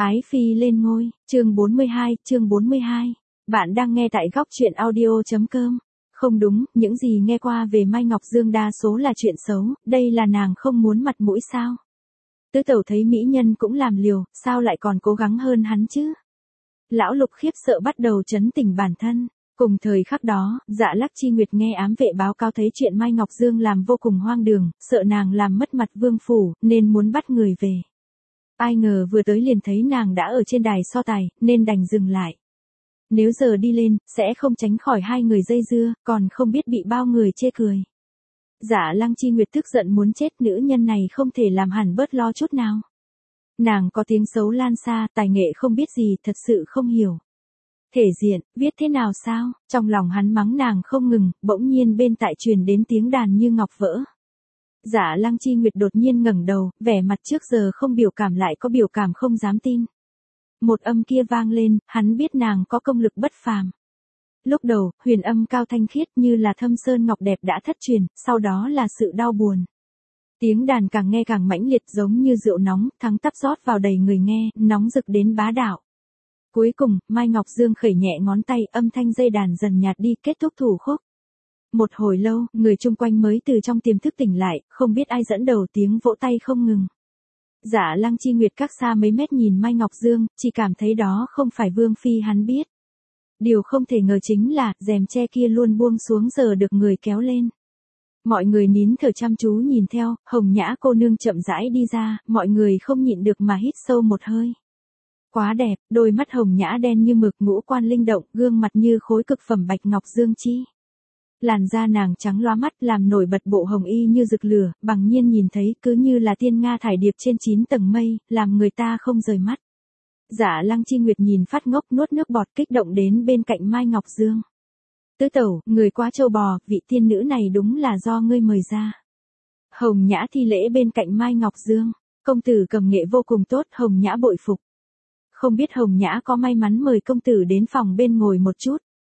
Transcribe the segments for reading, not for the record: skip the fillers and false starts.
Ái phi lên ngôi, chương 42. Bạn đang nghe tại góc truyện audio.com. Không đúng, những gì nghe qua về Mai Ngọc Dương đa số là chuyện xấu, đây là nàng không muốn mặt mũi sao? Tứ tẩu thấy mỹ nhân cũng làm liều, sao lại còn cố gắng hơn hắn chứ? Lão Lục khiếp sợ bắt đầu trấn tỉnh bản thân. Cùng thời khắc đó, Dạ Lắc Chi Nguyệt nghe ám vệ báo cáo thấy chuyện Mai Ngọc Dương làm vô cùng hoang đường, sợ nàng làm mất mặt vương phủ, nên muốn bắt người về. Ai ngờ vừa tới liền thấy nàng đã ở trên đài so tài, nên đành dừng lại. Nếu giờ đi lên, sẽ không tránh khỏi hai người dây dưa, còn không biết bị bao người chê cười. Dạ Lăng Chi Nguyệt tức giận muốn chết, nữ nhân này không thể làm hẳn bớt lo chút nào. Nàng có tiếng xấu lan xa, tài nghệ không biết gì, thật sự không hiểu. Thể diện, viết thế nào sao? Trong lòng hắn mắng nàng không ngừng, bỗng nhiên bên tai truyền đến tiếng đàn như ngọc vỡ. Dạ Lăng Chi Nguyệt đột nhiên ngẩng đầu, vẻ mặt trước giờ không biểu cảm lại có biểu cảm không dám tin. Một âm kia vang lên, hắn biết nàng có công lực bất phàm. Lúc đầu, huyền âm cao thanh khiết như là thâm sơn ngọc đẹp đã thất truyền, sau đó là sự đau buồn. Tiếng đàn càng nghe càng mãnh liệt giống như rượu nóng, thắng tắp rót vào đầy người nghe, nóng rực đến bá đạo. Cuối cùng, Mai Ngọc Dương khẩy nhẹ ngón tay, âm thanh dây đàn dần nhạt đi, kết thúc thủ khúc. Một hồi lâu, người chung quanh mới từ trong tiềm thức tỉnh lại, không biết ai dẫn đầu tiếng vỗ tay không ngừng. Dạ Lăng Chi Nguyệt cách xa mấy mét nhìn Mai Ngọc Dương, chỉ cảm thấy đó không phải vương phi hắn biết. Điều không thể ngờ chính là, rèm che kia luôn buông xuống giờ được người kéo lên. Mọi người nín thở chăm chú nhìn theo, Hồng Nhã cô nương chậm rãi đi ra, mọi người không nhịn được mà hít sâu một hơi. Quá đẹp, đôi mắt Hồng Nhã đen như mực, ngũ quan linh động, gương mặt như khối cực phẩm bạch ngọc dương chi. Làn da nàng trắng loá mắt làm nổi bật bộ hồng y như rực lửa, bằng nhiên nhìn thấy cứ như là tiên nga thải điệp trên 9 tầng mây, làm người ta không rời mắt. Dạ Lăng Chi Nguyệt nhìn phát ngốc nuốt nước bọt kích động đến bên cạnh Mai Ngọc Dương. Tứ tẩu, người quá trâu bò, vị tiên nữ này đúng là do ngươi mời ra. Hồng Nhã thi lễ bên cạnh Mai Ngọc Dương. Công tử cầm nghệ vô cùng tốt, Hồng Nhã bội phục. Không biết Hồng Nhã có may mắn mời công tử đến phòng bên ngồi một chút.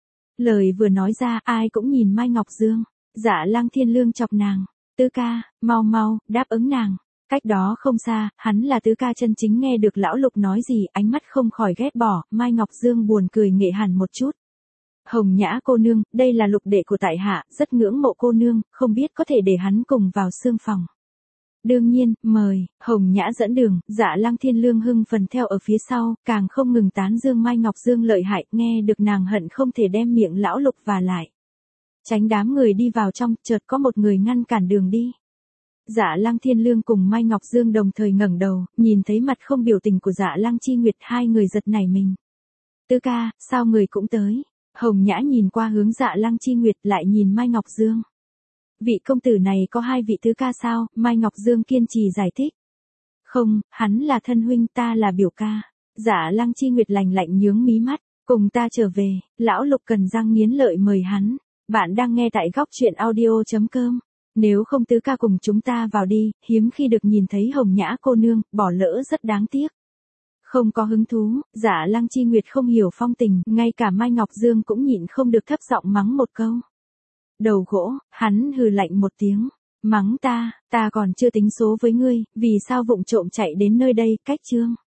Lời vừa nói ra, ai cũng nhìn Mai Ngọc Dương. Dạ Lăng Thiên Lương chọc nàng. Tứ ca, mau, đáp ứng nàng. Cách đó không xa, hắn là tứ ca chân chính, nghe được lão Lục nói gì, ánh mắt không khỏi ghét bỏ, Mai Ngọc Dương buồn cười nghệ hẳn một chút. Hồng Nhã cô nương, đây là Lục đệ của tại hạ, rất ngưỡng mộ cô nương, không biết có thể để hắn cùng vào xương phòng. Đương nhiên, mời. Hồng Nhã dẫn đường, Dạ Lăng Thiên Lương hưng phần theo ở phía sau, càng không ngừng tán dương Mai Ngọc Dương lợi hại, nghe được nàng hận không thể đem miệng lão Lục và lại. Tránh đám người đi vào trong, chợt có một người ngăn cản đường đi. Dạ Lăng Thiên Lương cùng Mai Ngọc Dương đồng thời ngẩng đầu, nhìn thấy mặt không biểu tình của Dạ Lăng Chi Nguyệt, hai người giật nảy mình. Tứ ca, sao người cũng tới? Hồng Nhã nhìn qua hướng Dạ Lăng Chi Nguyệt lại nhìn Mai Ngọc Dương. Vị công tử này có hai vị tứ ca sao? Mai Ngọc Dương kiên trì giải thích. Không, hắn là thân huynh, ta là biểu ca. Dạ Lăng Chi Nguyệt lạnh lạnh nhướng mí mắt, cùng ta trở về. Lão Lục cần răng nghiến lợi mời hắn. Bạn đang nghe tại góc truyện audio.com. Nếu không tứ ca cùng chúng ta vào đi, hiếm khi được nhìn thấy Hồng Nhã cô nương, bỏ lỡ rất đáng tiếc. Không có hứng thú, Dạ Lăng Chi Nguyệt không hiểu phong tình, ngay cả Mai Ngọc Dương cũng nhịn không được thấp giọng mắng một câu. Đầu gỗ, hắn hừ lạnh một tiếng. Mắng ta còn chưa tính số với ngươi, vì sao vụng trộm chạy đến nơi đây, cách chương.